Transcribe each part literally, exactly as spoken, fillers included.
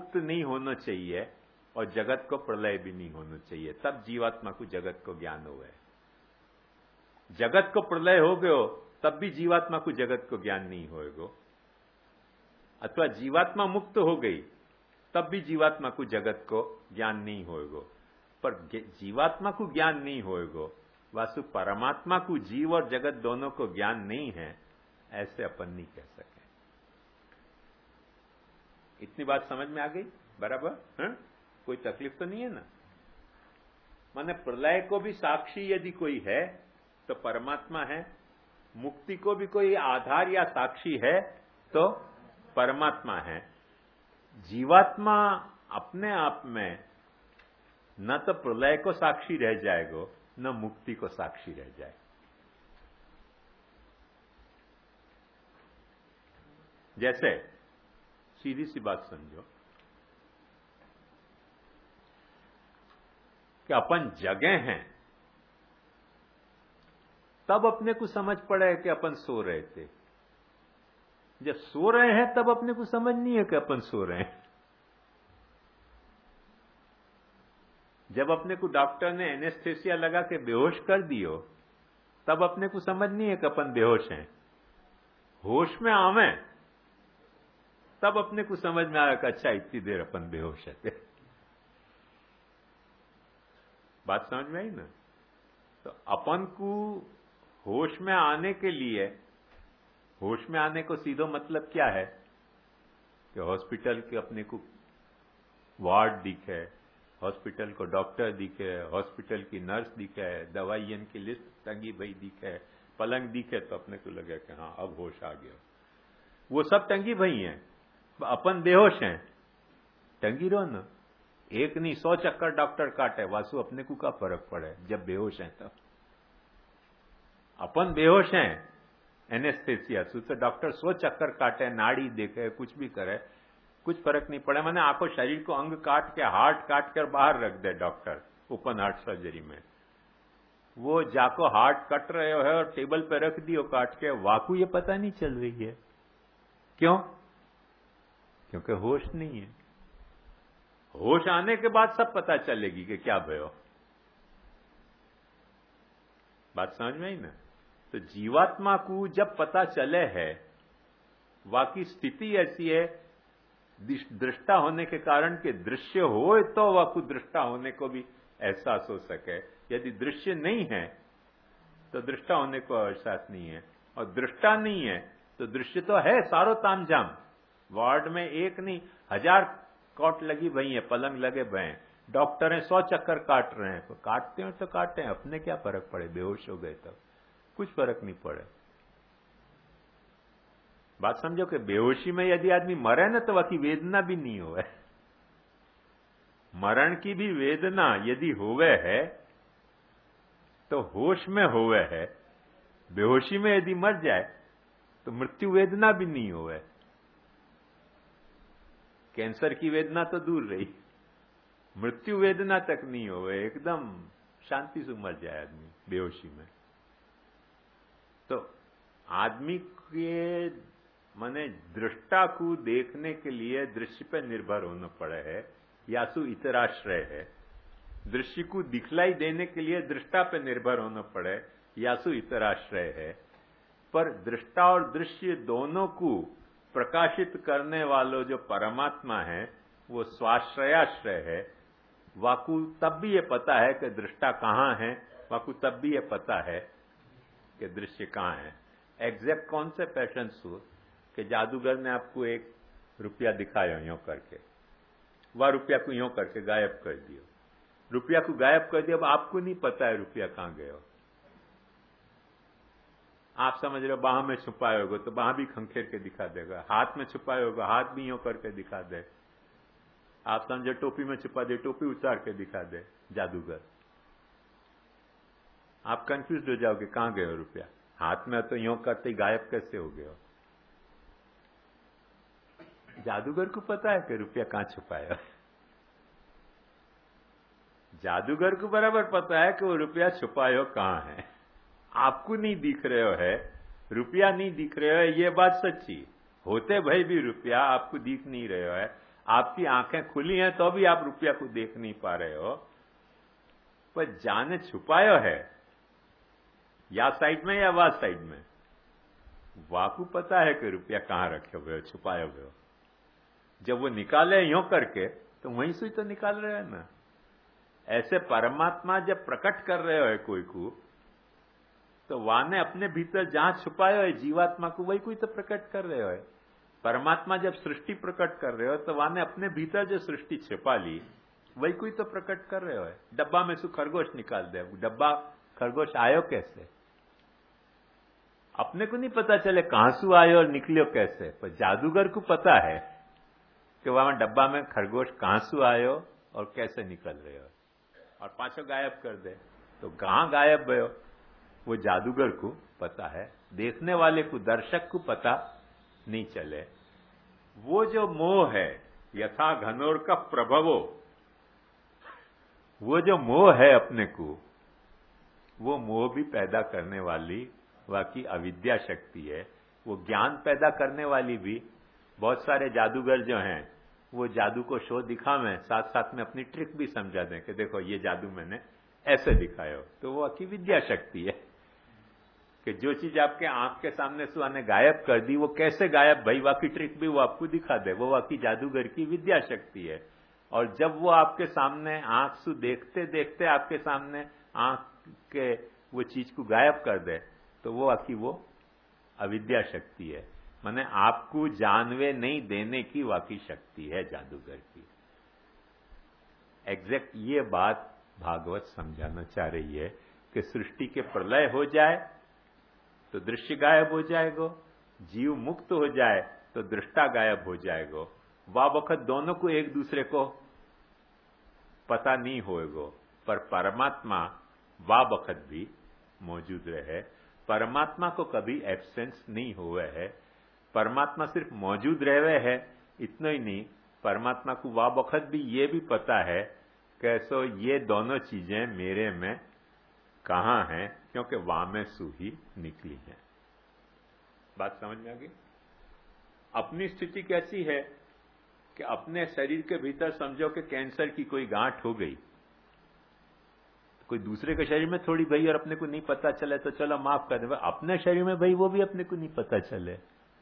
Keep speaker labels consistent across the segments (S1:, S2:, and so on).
S1: मुक्त नहीं होना चाहिए और जगत को प्रलय भी नहीं होना चाहिए, तब जीवात्मा को जगत को ज्ञान हो गए। जगत को प्रलय हो गयो तब भी जीवात्मा को जगत को ज्ञान नहीं होएगो, अथवा जीवात्मा मुक्त हो गई तब भी जीवात्मा को जगत को ज्ञान नहीं होएगो। पर जीवात्मा को ज्ञान नहीं होएगो, वास्तु परमात्मा को जीव और जगत दोनों को ज्ञान नहीं है, ऐसे अपन नहीं कह सके। इतनी बात समझ में आ गई बराबर? है? कोई तकलीफ तो नहीं है ना? माने प्रलय को भी साक्षी यदि कोई है तो परमात्मा है, मुक्ति को भी कोई आधार या साक्षी है तो परमात्मा है। जीवात्मा अपने आप में न तो प्रलय को साक्षी रह जाएगा न मुक्ति को साक्षी रह जाए। जैसे सीधी सी बात समझो कि अपन जगे हैं, तब अपने को समझ पड़े कि अपन सो रहे थे। जब सो रहे हैं तब अपने को समझ नहीं है कि अपन सो रहे हैं। जब अपने को डॉक्टर ने एनेस्थेसिया लगा के बेहोश कर दियो तब अपने को समझ नहीं है कि अपन बेहोश हैं। होश में आवे तब अपने को समझ में आया कि अच्छा इतनी देर अपन बेहोश है। बात समझ में आई ना? तो अपन को होश में आने के लिए, होश में आने को सीधो मतलब क्या है कि हॉस्पिटल के अपने को वार्ड दिखे, हॉस्पिटल को डॉक्टर दिखे, हॉस्पिटल की नर्स दिखे, दवाइयन की लिस्ट टंगी भई दिखे, पलंग दिखे तो अपने को लगे कि हाँ अब होश आ गया। वो सब टंगी भई हैं, अपन बेहोश हैं। टंगी रहो ना, एक नहीं सौ चक्कर डॉक्टर काटे, वासु अपने को क्या फर्क पड़े जब बेहोश हैं तब। अपन बेहोश हैं एनेस्थेसिया से, तो डॉक्टर सौ चक्कर काटे, नाड़ी देखे, कुछ भी करे, कुछ फर्क नहीं पड़े। मैंने आंखों शरीर को अंग काट के, हार्ट काट कर बाहर रख दे डॉक्टर ओपन हार्ट सर्जरी में, वो जाको हार्ट कट रहे हो है और टेबल पे रख दियो काट के, वाकू ये पता नहीं चल रही है। क्यों? क्योंकि होश नहीं है। होश आने के बाद सब पता चलेगी कि क्या भयो। बात समझ में आई ना? तो जीवात्मा को जब पता चले है, वाकी स्थिति ऐसी है दृष्टा होने के कारण के दृश्य हो तो वाकु दृष्टा होने को भी एहसास हो सके। यदि दृश्य नहीं है तो दृष्टा होने को एहसास नहीं है, और दृष्टा नहीं है तो दृश्य तो है सारो तामझाम। वार्ड में एक नहीं हजार कॉट लगी भई है, पलंग लगे भय हैं, डॉक्टर हैं सौ चक्कर काट रहे हैं, तो काटते हो तो काटते हैं, अपने क्या फर्क पड़े, बेहोश हो गए तब कुछ फर्क नहीं पड़े। बात समझो कि बेहोशी में यदि आदमी मरे ना तो वही वेदना भी नहीं होवे। मरण की भी वेदना यदि होवे है तो होश में होवे है, बेहोशी में यदि मर जाए तो मृत्यु वेदना भी नहीं होवे। कैंसर की वेदना तो दूर रही, मृत्यु वेदना तक नहीं होवे, एकदम शांति से मर जाए आदमी बेहोशी में। तो आदमी के माने दृष्टा को देखने के लिए दृश्य पर निर्भर होना पड़े है, या सु इतराश्रय है। दृश्य को दिखलाई देने के लिए दृष्टा पर निर्भर होना पड़े, या सु इतराश्रय है। पर दृष्टा और दृश्य दोनों को प्रकाशित करने वालों जो परमात्मा है वो स्वाश्रयाश्रय है। वाकु तब भी ये पता है कि दृष्टा कहां है, वाकु तब भी ये पता है कि दृश्य कहां है। एग्जैक्ट कौन से पैटर्न सु कि जादूगर ने आपको एक रुपया दिखाया यो करके, वह रुपया को यो करके गायब कर दियो, रुपया को गायब कर दिया, अब आपको नहीं पता है रुपया कहां गया। आप समझ रहे हो बाह में छुपाए होगा तो बाह भी खंखेर के दिखा देगा, हाथ में छुपाए होगा हाथ भी यो करके दिखा दे। आप समझो टोपी में छुपा दे, टोपी उतार के दिखा दे जादूगर। आप कंफ्यूज हो जाओगे कहां गए हो रुपया, हाथ में तो यो करते गायब कैसे हो गए हो। जादूगर को पता है कि रुपया कहां छुपाया। जादूगर को बराबर पता है कि वो रुपया छुपायो कहां है। आपको नहीं दिख रहे हो है, रुपया नहीं दिख रहे हो है, ये बात सच्ची। होते भाई भी रुपया आपको दिख नहीं रहे हो है, आपकी आंखें खुली हैं तो भी आप रुपया को देख नहीं पा रहे हो, पर जाने छुपायो है या साइड में या वह साइड में, वाकू पता है कि रुपया कहां रखे हुए हो, छुपाए हुए हो। जब वो निकाले यूं करके तो वहीं से तो निकाल रहे हैं ना। ऐसे परमात्मा जब प्रकट कर रहे हो कोई को, तो वाने अपने भीतर जहां छुपाए हो जीवात्मा को, वही कोई तो प्रकट कर रहे हो। परमात्मा जब सृष्टि प्रकट कर रहे हो तो वाने अपने भीतर जो सृष्टि छिपा ली वही कोई तो प्रकट कर रहे हो। डब्बा में से खरगोश निकाल दे, डब्बा खरगोश आयो कैसे, अपने को नहीं पता चले कहां से आयो और निकलियो कैसे, पर जादूगर को पता है कि वहां डब्बा में खरगोश कहां से आयो और कैसे निकल रहे हो, और पांचों गायब कर दे तो कहां गायब भयो वो जादूगर को पता है, देखने वाले को, दर्शक को पता नहीं चले। वो जो मोह है यथा घनोर का प्रभवो, वो जो मोह है अपने को, वो मोह भी पैदा करने वाली वाकी अविद्या शक्ति है। वो ज्ञान पैदा करने वाली भी, बहुत सारे जादूगर जो हैं वो जादू को शो दिखावें, साथ साथ में अपनी ट्रिक भी समझा दें कि देखो ये जादू मैंने ऐसे दिखाया हो, तो वो आपकी विद्या शक्ति है कि जो चीज आपके आंख के सामने से ने गायब कर दी वो कैसे गायब भई, वाकी ट्रिक भी वो आपको दिखा दे, वो वाकी जादूगर की विद्या शक्ति है। और जब वो आपके सामने आंख से देखते देखते आपके सामने आंख के वो चीज को गायब कर दे तो वो आपकी वो अविद्या शक्ति है। माने आपको जानवे नहीं देने की वाकी शक्ति है जादूगर की। एग्जैक्ट ये बात भागवत समझाना चाह रही है कि सृष्टि के प्रलय हो जाए तो दृश्य गायब हो जाएगा, जीव मुक्त हो जाए तो दृष्टा गायब हो जाएगा। वह वक्त दोनों को एक दूसरे को पता नहीं होएगा, पर परमात्मा वह वक्त भी मौजूद रहे। परमात्मा को कभी एब्सेंस नहीं हुए है, परमात्मा सिर्फ मौजूद रहे है, इतना ही नहीं, परमात्मा को वह वक्त भी ये भी पता है कैसो ये दोनों चीजें मेरे में कहां हैं, क्योंकि वहां में सूही निकली है। बात समझ में आ गई? अपनी स्थिति कैसी है कि अपने शरीर के भीतर समझो कि कैंसर की कोई गांठ हो गई, कोई दूसरे के शरीर में थोड़ी भई और अपने को नहीं पता चले तो चलो माफ कर दे, अपने शरीर में भई वो भी अपने को नहीं पता चले,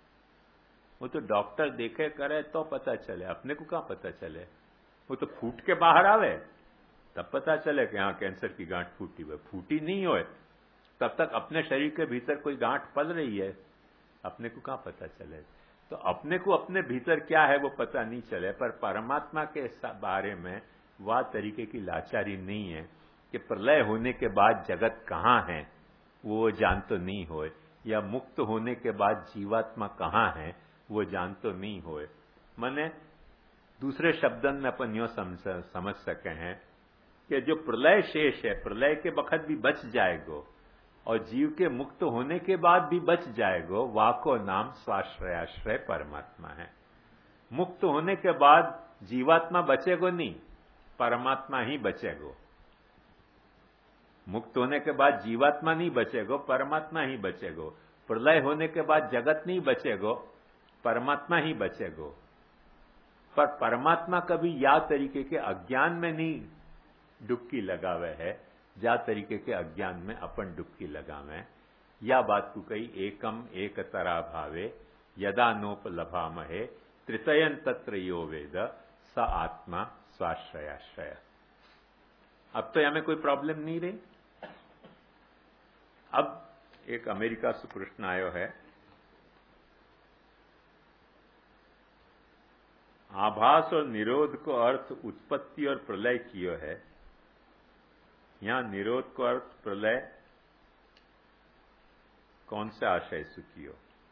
S1: वो तो डॉक्टर देखे करे तो पता चले, अपने को कहां पता चले। वो तो फूट के बाहर आवे तब पता चले कि हाँ कैंसर की गांठ फूटी हुई, फूटी नहीं होए तब तक अपने शरीर के भीतर कोई गांठ पल रही है, अपने को कहां पता चले। तो अपने को अपने भीतर क्या है वो पता नहीं चले, पर परमात्मा के बारे में वह तरीके की लाचारी नहीं है कि प्रलय होने के बाद जगत कहां है वो जान तो नहीं होए, या मुक्त होने के बाद जीवात्मा कहां है वो जान तो नहीं होए। माने दूसरे शब्दन में अपन यो समझ, समझ सके हैं कि जो प्रलय शेष है, प्रलय के वक्त भी बच जाएगो और जीव के मुक्त होने के बाद भी बच जाएगो, वाको नाम स्वाश्रयाश्रय परमात्मा है। मुक्त होने के बाद जीवात्मा बचेगो नहीं, परमात्मा ही बचेगो। मुक्त होने के बाद जीवात्मा नहीं बचेगो, परमात्मा ही बचेगो। प्रलय होने के बाद जगत नहीं बचेगो, परमात्मा ही बचेगो। पर परमात्मा कभी या तरीके के अज्ञान में नहीं डुबकी लगावे है जा तरीके के अज्ञान में अपन डुबकी लगावे। या बात को कही एकम एक तरा भावे यदा नोपलभामहे तृतयन तत्र यो वेद स आत्मा स्वाश्रयाश्रय। अब तो हमें कोई प्रॉब्लम नहीं रही। अब एक अमेरिका से प्रश्न आयो है, आभास और निरोध को अर्थ उत्पत्ति और प्रलय कियो है, यहां निरोध को अर्थ प्रलय कौन से आशय से कियो?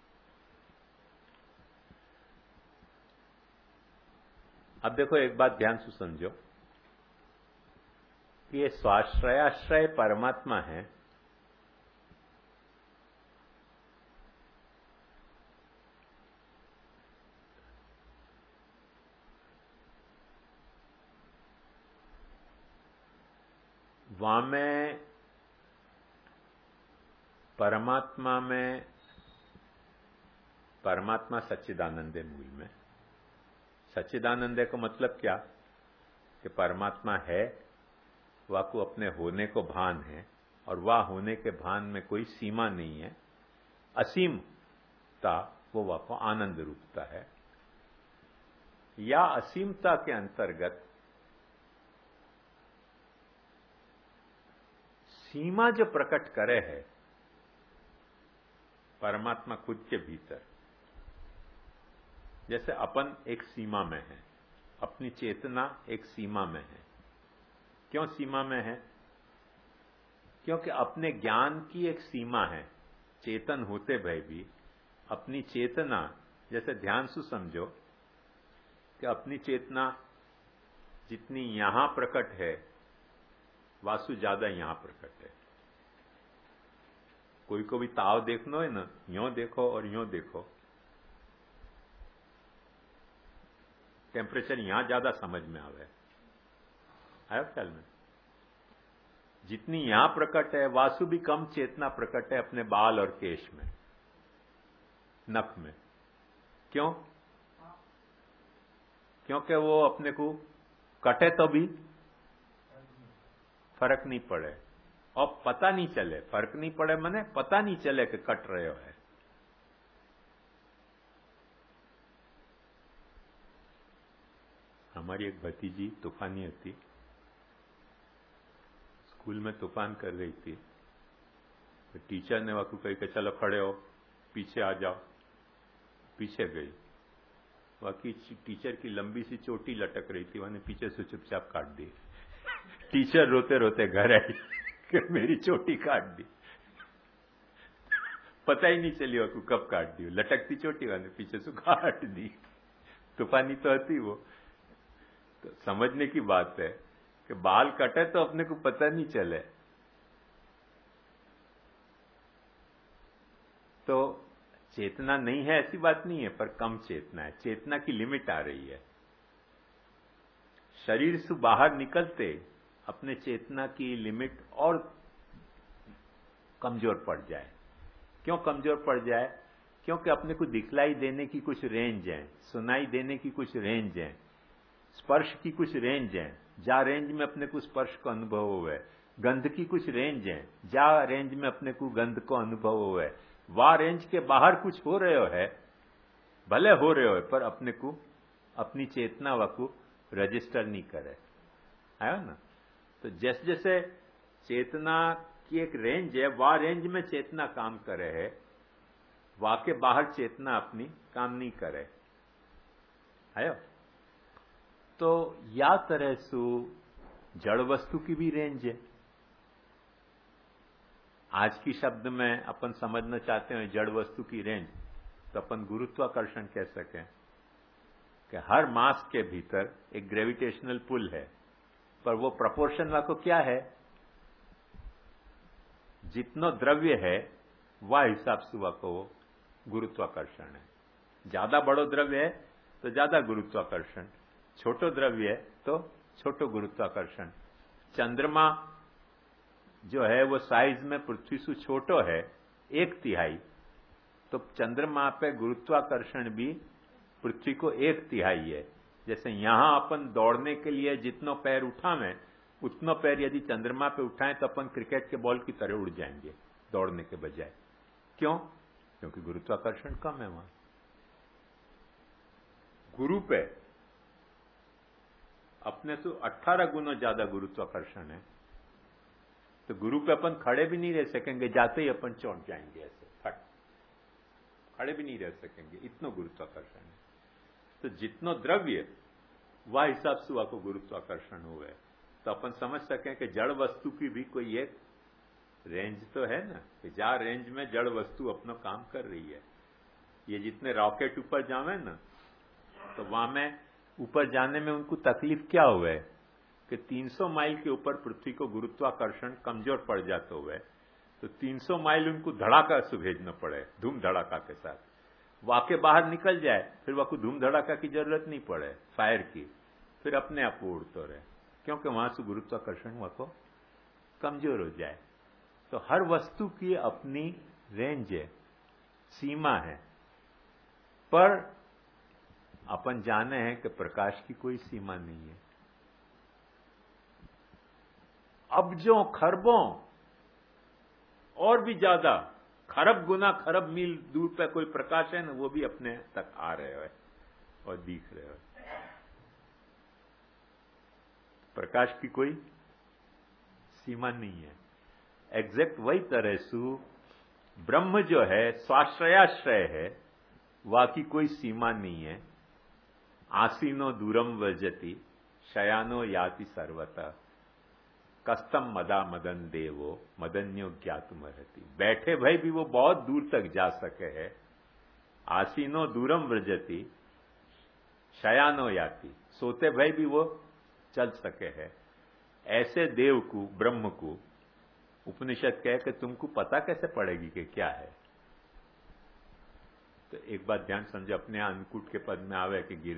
S1: अब देखो एक बात ध्यान से समझो कि ये स्वाश्रयाश्रय परमात्मा है, वहां में परमात्मा में परमात्मा सच्चिदानंद मूल में, सच्चिदानंद का मतलब क्या कि परमात्मा है, वह को अपने होने को भान है और वह होने के भान में कोई सीमा नहीं है, असीमता वो वह को आनंद रूपता है। या असीमता के अंतर्गत सीमा जो प्रकट करे है परमात्मा खुद के भीतर, जैसे अपन एक सीमा में है, अपनी चेतना एक सीमा में है। क्यों सीमा में है? क्योंकि अपने ज्ञान की एक सीमा है। चेतन होते भय भी अपनी चेतना, जैसे ध्यान से समझो कि अपनी चेतना जितनी यहां प्रकट है वासु ज्यादा यहां प्रकट है। कोई को भी ताव देखना है ना, यूं देखो और यूं देखो, टेम्परेचर यहां ज्यादा समझ में आवे। आया ख्याल में? जितनी यहां प्रकट है वासु भी कम चेतना प्रकट है अपने बाल और केश में, नख में। क्यों? क्योंकि वो अपने को कटे तो भी फर्क नहीं पड़े और पता नहीं चले। फर्क नहीं पड़े मने पता नहीं चले कि कट रहे हो है। हमारी एक भतीजी तूफानी थी, स्कूल में तूफान कर रही थी, तो टीचर ने वाकू कही कि चलो खड़े हो, पीछे आ जाओ। पीछे गई, बाकी टीचर की लंबी सी चोटी लटक रही थी, मैंने पीछे से चुपचाप काट दी। टीचर रोते रोते घर आई कि मेरी चोटी काट दी। पता ही नहीं चली वाकू कब काट दी, लटकती चोटी मैंने पीछे से काट दी। तूफानी तो थी वो। तो समझने की बात है कि बाल कटे तो अपने को पता नहीं चले। तो चेतना नहीं है ऐसी बात नहीं है, पर कम चेतना है। चेतना की लिमिट आ रही है। शरीर से बाहर निकलते अपने चेतना की लिमिट और कमजोर पड़ जाए। क्यों कमजोर पड़ जाए? क्योंकि अपने को दिखलाई देने की कुछ रेंज है, सुनाई देने की कुछ रेंज है, स्पर्श की कुछ रेंज है, जा रेंज में अपने को स्पर्श को अनुभव हुआ है। गंध की कुछ रेंज है, जा रेंज में अपने को गंध को अनुभव हुआ है। वह रेंज के बाहर कुछ हो रहे हो है, भले हो रहे हो है, पर अपने को अपनी चेतना वाकू रजिस्टर नहीं करे। आया ना? तो जैसे जैसे चेतना की एक रेंज है, वह रेंज में चेतना काम करे है, वहां के बाहर चेतना अपनी काम नहीं करे। आयो? तो या तरह सु जड़ वस्तु की भी रेंज है। आज की शब्द में अपन समझना चाहते हैं जड़ वस्तु की रेंज, तो अपन गुरुत्वाकर्षण कह सकें कि हर मास के भीतर एक ग्रेविटेशनल पुल है, पर वो प्रपोर्शन वाको क्या है? जितना द्रव्य है वह हिसाब से वाको गुरुत्वाकर्षण है। ज्यादा बड़ो द्रव्य है तो ज्यादा गुरुत्वाकर्षण, छोटो द्रव्य है तो छोटो गुरुत्वाकर्षण। चंद्रमा जो है वो साइज में पृथ्वी से छोटो है एक तिहाई, तो चंद्रमा पे गुरुत्वाकर्षण भी पृथ्वी को एक तिहाई है। जैसे यहां अपन दौड़ने के लिए जितनो पैर उठावें उतनो पैर यदि चंद्रमा पे उठाएं तो अपन क्रिकेट के बॉल की तरह उड़ जाएंगे दौड़ने के बजाय। क्यों? क्योंकि गुरुत्वाकर्षण कम है वहां। गुरु पे अपने से अठारह गुना ज्यादा गुरुत्वाकर्षण है, तो गुरु पे अपन खड़े भी नहीं रह सकेंगे, जाते ही अपन चौंक जाएंगे ऐसे फट, खड़े भी नहीं रह सकेंगे, इतना गुरुत्वाकर्षण है। तो जितना द्रव्य वह हिसाब से वह को गुरुत्वाकर्षण हुआ है। तो अपन समझ सकें कि जड़ वस्तु की भी कोई एक रेंज तो है ना, कि जहां रेंज में जड़ वस्तु अपना काम कर रही है। ये जितने रॉकेट ऊपर जावे ना, तो वहां में ऊपर जाने में उनको तकलीफ क्या हुआ है कि तीन सौ माइल के ऊपर पृथ्वी को गुरुत्वाकर्षण कमजोर पड़ जाता हुआ है, तो तीन सौ माइल उनको धड़ाका से भेजना पड़े, धूम धड़ाका के साथ। वाके बाहर निकल जाए फिर वाको धूम धड़ाका की जरूरत नहीं पड़े, फायर की, फिर अपने आप वो उड़ते रहे, क्योंकि वहां से गुरुत्वाकर्षण वाको कमजोर हो जाए। तो हर वस्तु की अपनी रेंज है, सीमा है, पर अपन जाने हैं कि प्रकाश की कोई सीमा नहीं है। अब्जों खरबों और भी ज्यादा खरब गुना खरब मील दूर पे कोई प्रकाश है ना, वो भी अपने तक आ रहे हो और दिख रहे हो। प्रकाश की कोई सीमा नहीं है। एग्जैक्ट वही तरह सु ब्रह्म जो है स्वाश्रयाश्रय है, वाकी कोई सीमा नहीं है। आसीनो दूरम वर्जति शयानो याति सर्वतः कस्तम मदा मदन देवो मदन्यो ज्ञातुम रहती। बैठे भाई भी वो बहुत दूर तक जा सके है। आसीनो दूरम व्रजति शयानो याति, सोते भाई भी वो चल सके है। ऐसे देव को, ब्रह्म को उपनिषद कहे कि तुमको पता कैसे पड़ेगी कि क्या है। तो एक बात ध्यान समझो, अपने अन्नकूट के पद में आवे कि गिर